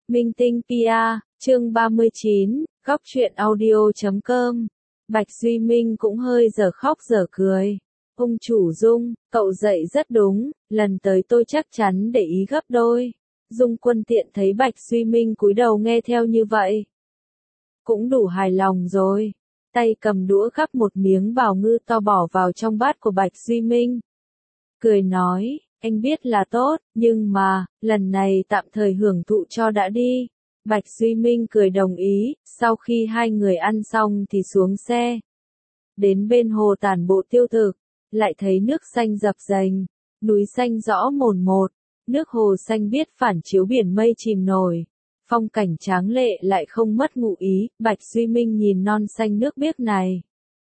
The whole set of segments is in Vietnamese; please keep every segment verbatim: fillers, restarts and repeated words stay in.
Minh Tinh pê e, chương ba mươi chín, góc truyện audio chấm com. Bạch Duy Minh cũng hơi dở khóc dở cười. Ông chủ Dung, cậu dạy rất đúng, lần tới tôi chắc chắn để ý gấp đôi. Dung Quân Tiện thấy Bạch Duy Minh cúi đầu nghe theo như vậy, cũng đủ hài lòng rồi. Tay cầm đũa gắp một miếng bào ngư to bỏ vào trong bát của Bạch Duy Minh. Cười nói, anh biết là tốt, nhưng mà, lần này tạm thời hưởng thụ cho đã đi. Bạch Duy Minh cười đồng ý, sau khi hai người ăn xong thì xuống xe. Đến bên hồ tản bộ tiêu thực, lại thấy nước xanh dập dềnh, núi xanh rõ mồn một, nước hồ xanh biếc phản chiếu biển mây chìm nổi. Phong cảnh tráng lệ lại không mất ngụ ý, Bạch Duy Minh nhìn non xanh nước biếc này.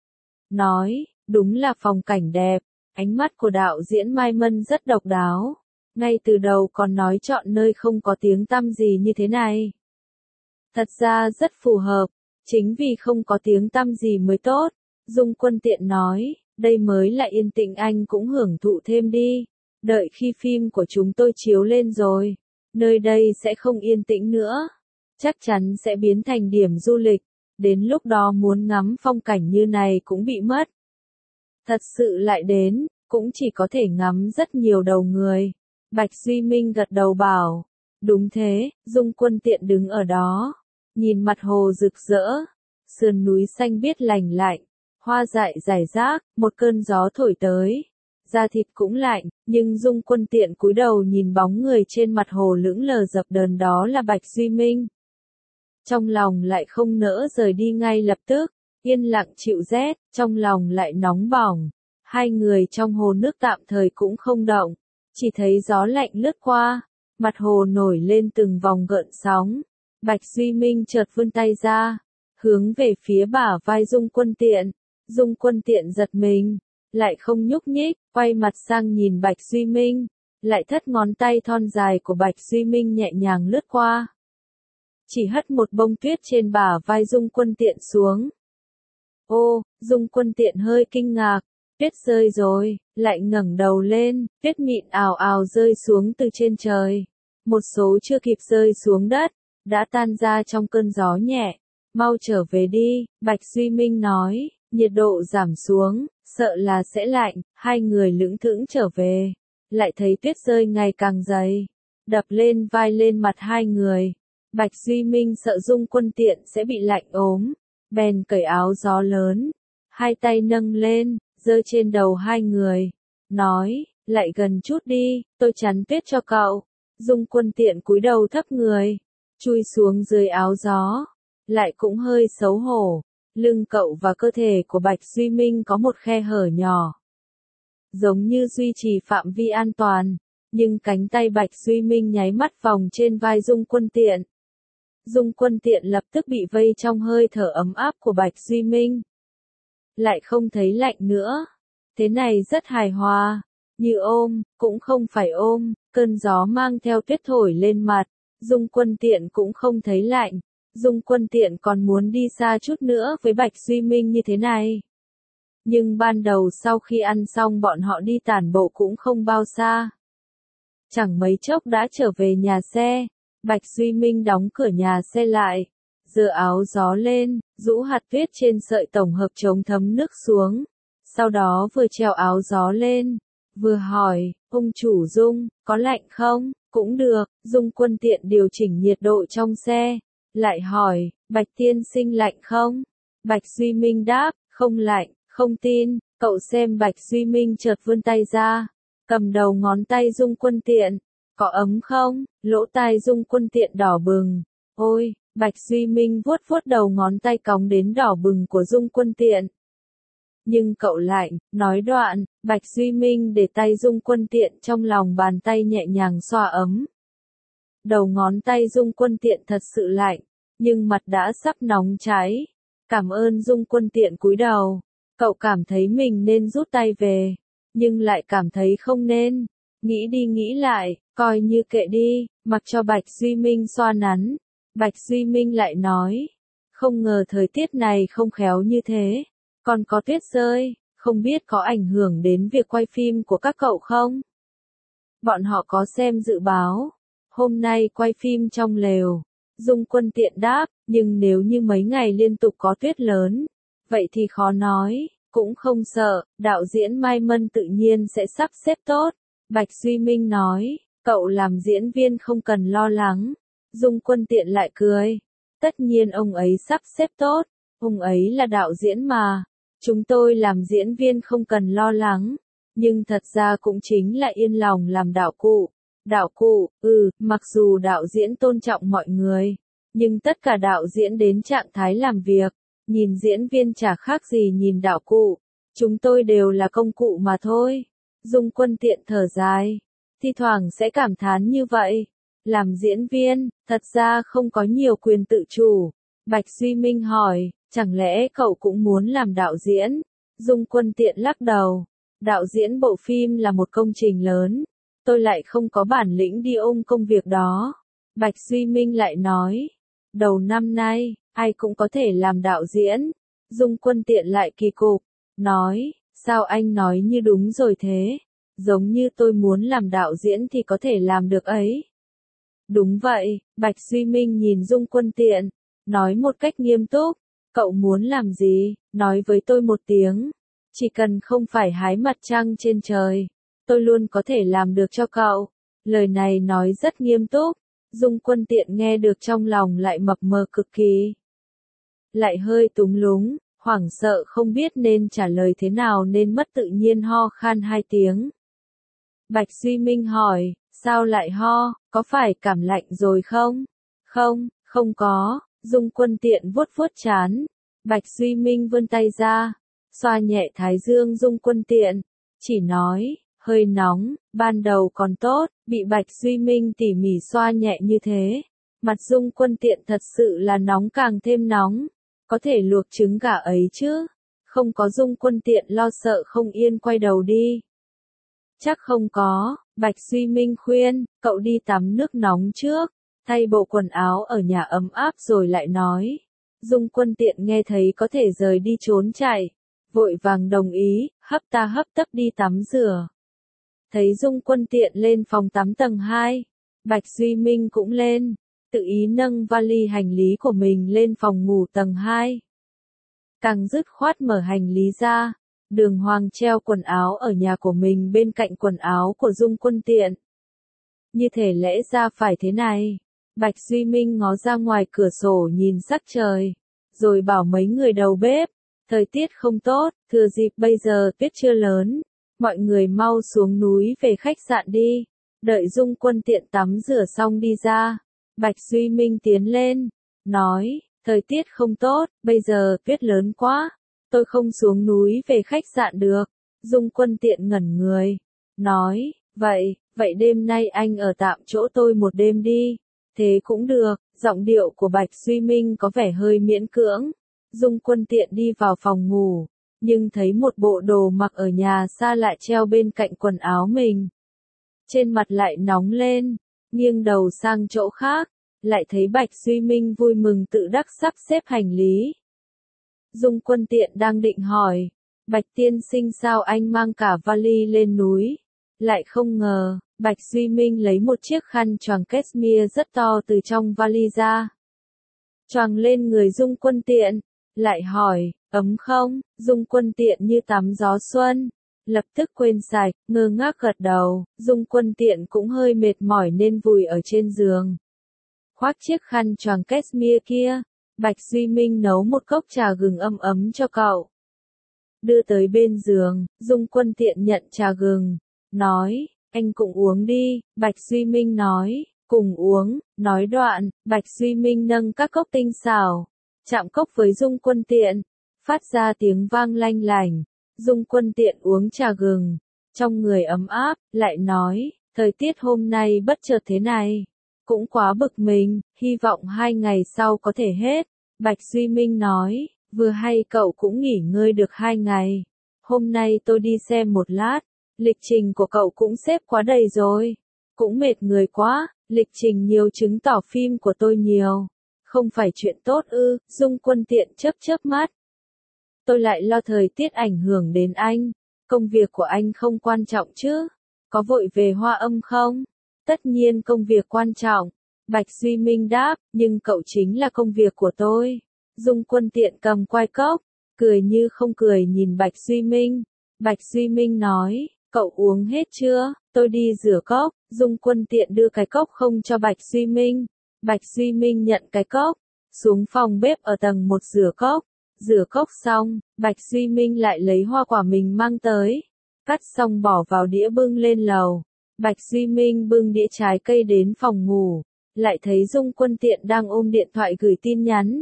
Nói, đúng là phong cảnh đẹp, ánh mắt của đạo diễn Mai Mân rất độc đáo. Ngay từ đầu còn nói chọn nơi không có tiếng tăm gì như thế này. Thật ra rất phù hợp, chính vì không có tiếng tăm gì mới tốt. Dung Quân Tiện nói, đây mới là yên tĩnh, anh cũng hưởng thụ thêm đi. Đợi khi phim của chúng tôi chiếu lên rồi, nơi đây sẽ không yên tĩnh nữa. Chắc chắn sẽ biến thành điểm du lịch, đến lúc đó muốn ngắm phong cảnh như này cũng bị mất. Thật sự lại đến, cũng chỉ có thể ngắm rất nhiều đầu người. Bạch Duy Minh gật đầu bảo, đúng thế. Dung Quân Tiện đứng ở đó, nhìn mặt hồ rực rỡ, sườn núi xanh biếc lành lạnh, hoa dại rải rác, một cơn gió thổi tới, da thịt cũng lạnh, nhưng Dung Quân Tiện cúi đầu nhìn bóng người trên mặt hồ lững lờ dập dờn đó là Bạch Duy Minh. Trong lòng lại không nỡ rời đi ngay lập tức, yên lặng chịu rét, trong lòng lại nóng bỏng. Hai người trong hồ nước tạm thời cũng không động, chỉ thấy gió lạnh lướt qua, mặt hồ nổi lên từng vòng gợn sóng. Bạch Duy Minh chợt vươn tay ra, hướng về phía bả vai Dung Quân Tiện. Dung Quân Tiện giật mình, lại không nhúc nhích, quay mặt sang nhìn Bạch Duy Minh, lại thất ngón tay thon dài của Bạch Duy Minh nhẹ nhàng lướt qua. Chỉ hất một bông tuyết trên bả vai Dung Quân Tiện xuống. Ô, Dung Quân Tiện hơi kinh ngạc, tuyết rơi rồi, lại ngẩng đầu lên, tuyết mịn ào ào rơi xuống từ trên trời. Một số chưa kịp rơi xuống đất, đã tan ra trong cơn gió nhẹ. Mau trở về đi, Bạch Duy Minh nói, nhiệt độ giảm xuống, sợ là sẽ lạnh. Hai người lững thững trở về, lại thấy tuyết rơi ngày càng dày, đập lên vai lên mặt hai người. Bạch Duy Minh sợ Dung Quân Tiện sẽ bị lạnh ốm, bèn cởi áo gió lớn, hai tay nâng lên, giơ trên đầu hai người, nói, lại gần chút đi, tôi chắn tuyết cho cậu. Dung Quân Tiện cúi đầu thấp người, chui xuống dưới áo gió, lại cũng hơi xấu hổ. Lưng cậu và cơ thể của Bạch Duy Minh có một khe hở nhỏ, giống như duy trì phạm vi an toàn, nhưng cánh tay Bạch Duy Minh nháy mắt vòng trên vai Dung Quân Tiện. Dung Quân Tiện lập tức bị vây trong hơi thở ấm áp của Bạch Duy Minh. Lại không thấy lạnh nữa. Thế này rất hài hòa. Như ôm, cũng không phải ôm, cơn gió mang theo tuyết thổi lên mặt. Dung Quân Tiện cũng không thấy lạnh. Dung Quân Tiện còn muốn đi xa chút nữa với Bạch Duy Minh như thế này. Nhưng ban đầu sau khi ăn xong bọn họ đi tản bộ cũng không bao xa. Chẳng mấy chốc đã trở về nhà xe. Bạch Duy Minh đóng cửa nhà xe lại, giơ áo gió lên, rũ hạt tuyết trên sợi tổng hợp chống thấm nước xuống. Sau đó vừa treo áo gió lên, vừa hỏi, ông chủ Dung, có lạnh không? Cũng được. Dung Quân Tiện điều chỉnh nhiệt độ trong xe, lại hỏi, Bạch tiên sinh lạnh không? Bạch Duy Minh đáp, không lạnh, không tin. Cậu xem. Bạch Duy Minh chợt vươn tay ra, cầm đầu ngón tay Dung Quân Tiện. Có ấm không? Lỗ tai Dung Quân Tiện đỏ bừng. Ôi, Bạch Duy Minh vuốt vuốt đầu ngón tay cong đến đỏ bừng của Dung Quân Tiện. Nhưng cậu lạnh, nói đoạn, Bạch Duy Minh để tay Dung Quân Tiện trong lòng bàn tay nhẹ nhàng xoa ấm. Đầu ngón tay Dung Quân Tiện thật sự lạnh, nhưng mặt đã sắp nóng cháy. Cảm ơn. Dung Quân Tiện cúi đầu. Cậu cảm thấy mình nên rút tay về, nhưng lại cảm thấy không nên. Nghĩ đi nghĩ lại, coi như kệ đi, mặc cho Bạch Duy Minh xoa nắn. Bạch Duy Minh lại nói, không ngờ thời tiết này không khéo như thế, còn có tuyết rơi, không biết có ảnh hưởng đến việc quay phim của các cậu không? Bọn họ có xem dự báo, hôm nay quay phim trong lều, Dung Quân tiện đáp, nhưng nếu như mấy ngày liên tục có tuyết lớn, vậy thì khó nói, cũng không sợ, đạo diễn Mai Mân tự nhiên sẽ sắp xếp tốt. Bạch Duy Minh nói, cậu làm diễn viên không cần lo lắng. Dung Quân tiện lại cười, tất nhiên ông ấy sắp xếp tốt, ông ấy là đạo diễn mà, chúng tôi làm diễn viên không cần lo lắng, nhưng thật ra cũng chính là yên lòng làm đạo cụ. Đạo cụ, ừ, mặc dù đạo diễn tôn trọng mọi người, nhưng tất cả đạo diễn đến trạng thái làm việc, nhìn diễn viên chả khác gì nhìn đạo cụ, chúng tôi đều là công cụ mà thôi. Dung Quân tiện thở dài, thi thoảng sẽ cảm thán như vậy. Làm diễn viên, thật ra không có nhiều quyền tự chủ. Bạch Duy Minh hỏi, chẳng lẽ cậu cũng muốn làm đạo diễn? Dung Quân tiện lắc đầu, đạo diễn bộ phim là một công trình lớn, tôi lại không có bản lĩnh đi ôm công việc đó. Bạch Duy Minh lại nói, đầu năm nay, ai cũng có thể làm đạo diễn. Dung Quân tiện lại kỳ cục, nói, sao anh nói như đúng rồi thế? Giống như tôi muốn làm đạo diễn thì có thể làm được ấy. Đúng vậy, Bạch Duy Minh nhìn Dung Quân tiện, nói một cách nghiêm túc, cậu muốn làm gì, nói với tôi một tiếng. Chỉ cần không phải hái mặt trăng trên trời, tôi luôn có thể làm được cho cậu. Lời này nói rất nghiêm túc, Dung Quân tiện nghe được trong lòng lại mập mờ cực kỳ. Lại hơi túng lúng, hoảng sợ không biết nên trả lời thế nào nên mất tự nhiên ho khan hai tiếng. Bạch Duy Minh hỏi, sao lại ho, có phải cảm lạnh rồi không? Không, không có, Dung Quân tiện vuốt vuốt trán. Bạch Duy Minh vươn tay ra, xoa nhẹ thái dương Dung Quân tiện, chỉ nói, hơi nóng, ban đầu còn tốt, bị Bạch Duy Minh tỉ mỉ xoa nhẹ như thế. Mặt Dung Quân tiện thật sự là nóng càng thêm nóng, có thể luộc trứng gà ấy chứ? Không có. Dung Quân tiện lo sợ không yên quay đầu đi. Chắc không có, Bạch Duy Minh khuyên, cậu đi tắm nước nóng trước, thay bộ quần áo ở nhà ấm áp rồi lại nói. Dung Quân tiện nghe thấy có thể rời đi trốn chạy, vội vàng đồng ý, hấp ta hấp tấp đi tắm rửa. Thấy Dung Quân tiện lên phòng tắm tầng hai, Bạch Duy Minh cũng lên, tự ý nâng vali hành lý của mình lên phòng ngủ tầng hai. Càng dứt khoát mở hành lý ra, đường hoàng treo quần áo ở nhà của mình bên cạnh quần áo của Dung Quân tiện. Như thể lẽ ra phải thế này. Bạch Duy Minh ngó ra ngoài cửa sổ nhìn sắc trời, rồi bảo mấy người đầu bếp, thời tiết không tốt, thừa dịp bây giờ tuyết chưa lớn, mọi người mau xuống núi về khách sạn đi. Đợi Dung Quân tiện tắm rửa xong đi ra, Bạch Duy Minh tiến lên, nói, thời tiết không tốt, bây giờ tuyết lớn quá, tôi không xuống núi về khách sạn được. Dung Quân tiện ngẩn người, nói, vậy, vậy đêm nay anh ở tạm chỗ tôi một đêm đi. Thế cũng được, giọng điệu của Bạch Duy Minh có vẻ hơi miễn cưỡng. Dung Quân tiện đi vào phòng ngủ, nhưng thấy một bộ đồ mặc ở nhà xa lại treo bên cạnh quần áo mình. Trên mặt lại nóng lên, nghiêng đầu sang chỗ khác, lại thấy Bạch Duy Minh vui mừng tự đắc sắp xếp hành lý. Dung Quân tiện đang định hỏi, Bạch tiên sinh sao anh mang cả vali lên núi? Lại không ngờ, Bạch Duy Minh lấy một chiếc khăn choàng cashmere rất to từ trong vali ra. Choàng lên người Dung Quân tiện, lại hỏi, ấm không? Dung Quân tiện như tắm gió xuân, lập tức quên sạch, ngơ ngác gật đầu. Dung Quân tiện cũng hơi mệt mỏi nên vùi ở trên giường. Khoác chiếc khăn choàng cashmere kia, Bạch Duy Minh nấu một cốc trà gừng ấm ấm cho cậu. Đưa tới bên giường, Dung Quân tiện nhận trà gừng, nói, anh cũng uống đi. Bạch Duy Minh nói, cùng uống. Nói đoạn, Bạch Duy Minh nâng các cốc tinh xảo, chạm cốc với Dung Quân tiện, phát ra tiếng vang lanh lành. Dung Quân tiện uống trà gừng, trong người ấm áp, lại nói, thời tiết hôm nay bất chợt thế này, cũng quá bực mình, hy vọng hai ngày sau có thể hết. Bạch Duy Minh nói, vừa hay cậu cũng nghỉ ngơi được hai ngày. Hôm nay tôi đi xem một lát, lịch trình của cậu cũng xếp quá đầy rồi. Cũng mệt người quá, lịch trình nhiều chứng tỏ phim của tôi nhiều. Không phải chuyện tốt ư? Dung Quân tiện chớp chớp mắt. Tôi lại lo thời tiết ảnh hưởng đến anh. Công việc của anh không quan trọng chứ? Có vội về Hoa Âm không? Tất nhiên công việc quan trọng. Bạch Duy Minh đáp, nhưng cậu chính là công việc của tôi. Dung Quân tiện cầm quai cốc, cười như không cười nhìn Bạch Duy Minh. Bạch Duy Minh nói, cậu uống hết chưa, tôi đi rửa cốc. Dung Quân tiện đưa cái cốc không cho Bạch Duy Minh. Bạch Duy Minh nhận cái cốc, xuống phòng bếp ở tầng một rửa cốc. Rửa cốc xong, Bạch Duy Minh lại lấy hoa quả mình mang tới. Cắt xong bỏ vào đĩa bưng lên lầu. Bạch Duy Minh bưng đĩa trái cây đến phòng ngủ, lại thấy Dung Quân tiện đang ôm điện thoại gửi tin nhắn.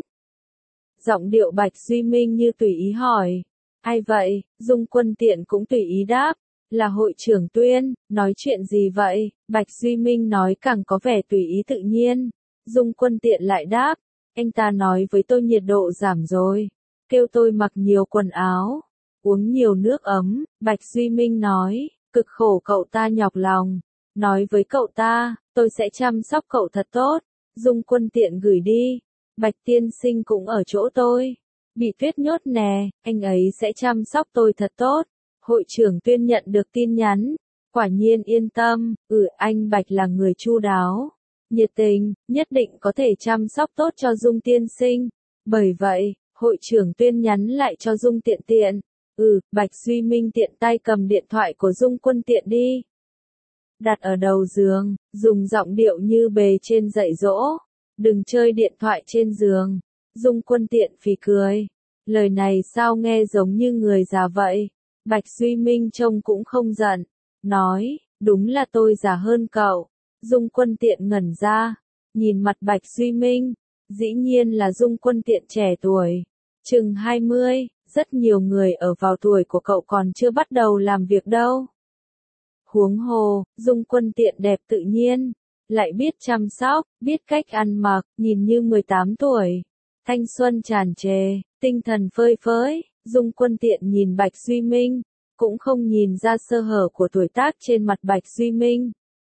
Giọng điệu Bạch Duy Minh như tùy ý hỏi, ai vậy? Dung Quân tiện cũng tùy ý đáp, là hội trưởng Tuyên, nói chuyện gì vậy? Bạch Duy Minh nói càng có vẻ tùy ý tự nhiên. Dung Quân tiện lại đáp, anh ta nói với tôi nhiệt độ giảm rồi, kêu tôi mặc nhiều quần áo, uống nhiều nước ấm. Bạch Duy Minh nói, cực khổ cậu ta nhọc lòng, nói với cậu ta, tôi sẽ chăm sóc cậu thật tốt. Dung Quân tiện gửi đi, Bạch tiên sinh cũng ở chỗ tôi, bị tuyết nhốt nè, anh ấy sẽ chăm sóc tôi thật tốt. Hội trưởng Tuyên nhận được tin nhắn, quả nhiên yên tâm, ừ anh Bạch là người chu đáo, nhiệt tình, nhất định có thể chăm sóc tốt cho Dung tiên sinh. Bởi vậy, hội trưởng Tuyên nhắn lại cho Dung tiện tiện, ừ, Bạch Duy Minh tiện tay cầm điện thoại của Dung Quân tiện đi, đặt ở đầu giường, dùng giọng điệu như bề trên dạy dỗ, đừng chơi điện thoại trên giường. Dung Quân tiện phì cười, lời này sao nghe giống như người già vậy. Bạch Duy Minh trông cũng không giận, nói, đúng là tôi già hơn cậu. Dung Quân tiện ngẩn ra, nhìn mặt Bạch Duy Minh, dĩ nhiên là Dung Quân tiện trẻ tuổi, chừng hai mươi, rất nhiều người ở vào tuổi của cậu còn chưa bắt đầu làm việc đâu. Huống hồ, Dung Quân tiện đẹp tự nhiên, lại biết chăm sóc, biết cách ăn mặc, nhìn như mười tám tuổi, thanh xuân tràn trề, tinh thần phơi phới. Dung Quân tiện nhìn Bạch Duy Minh, cũng không nhìn ra sơ hở của tuổi tác trên mặt Bạch Duy Minh.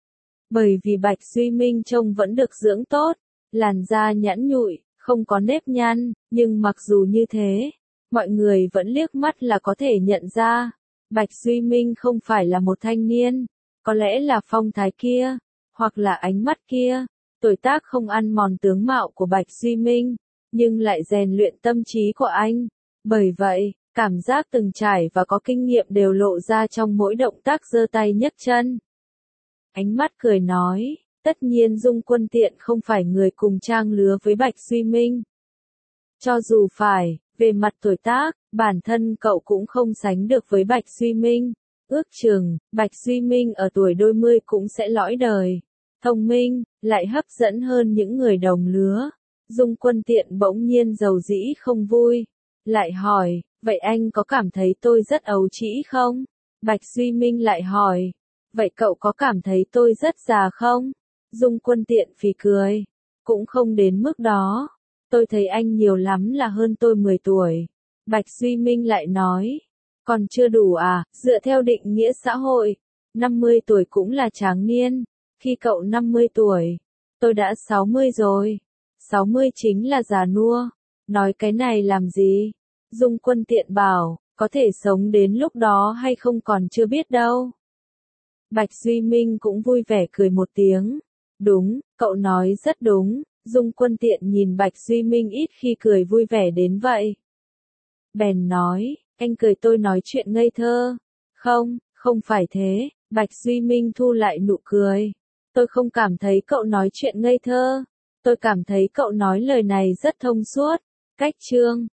Bởi vì Bạch Duy Minh trông vẫn được dưỡng tốt, làn da nhẵn nhụi, không có nếp nhăn, nhưng mặc dù như thế, mọi người vẫn liếc mắt là có thể nhận ra, Bạch Duy Minh không phải là một thanh niên, có lẽ là phong thái kia, hoặc là ánh mắt kia. Tuổi tác không ăn mòn tướng mạo của Bạch Duy Minh, nhưng lại rèn luyện tâm trí của anh. Bởi vậy, cảm giác từng trải và có kinh nghiệm đều lộ ra trong mỗi động tác giơ tay nhấc chân. Ánh mắt cười nói, tất nhiên Dung Quân tiện không phải người cùng trang lứa với Bạch Duy Minh. Cho dù phải, về mặt tuổi tác, bản thân cậu cũng không sánh được với Bạch Duy Minh. Ước chừng, Bạch Duy Minh ở tuổi đôi mươi cũng sẽ lõi đời. Thông minh, lại hấp dẫn hơn những người đồng lứa. Dung Quân tiện bỗng nhiên giàu dĩ không vui. Lại hỏi, vậy anh có cảm thấy tôi rất ấu trĩ không? Bạch Duy Minh lại hỏi, vậy cậu có cảm thấy tôi rất già không? Dung Quân tiện phì cười, cũng không đến mức đó. Tôi thấy anh nhiều lắm là hơn tôi mười tuổi. Bạch Duy Minh lại nói, còn chưa đủ à, dựa theo định nghĩa xã hội, năm mươi tuổi cũng là tráng niên. Khi cậu năm mươi tuổi, tôi đã sáu mươi rồi. sáu mươi chính là già nua. Nói cái này làm gì? Dung Quân tiện bảo, có thể sống đến lúc đó hay không còn chưa biết đâu. Bạch Duy Minh cũng vui vẻ cười một tiếng. Đúng, cậu nói rất đúng. Dung Quân tiện nhìn Bạch Duy Minh ít khi cười vui vẻ đến vậy. Bèn nói, anh cười tôi nói chuyện ngây thơ. Không, không phải thế. Bạch Duy Minh thu lại nụ cười. Tôi không cảm thấy cậu nói chuyện ngây thơ. Tôi cảm thấy cậu nói lời này rất thông suốt. Cách chương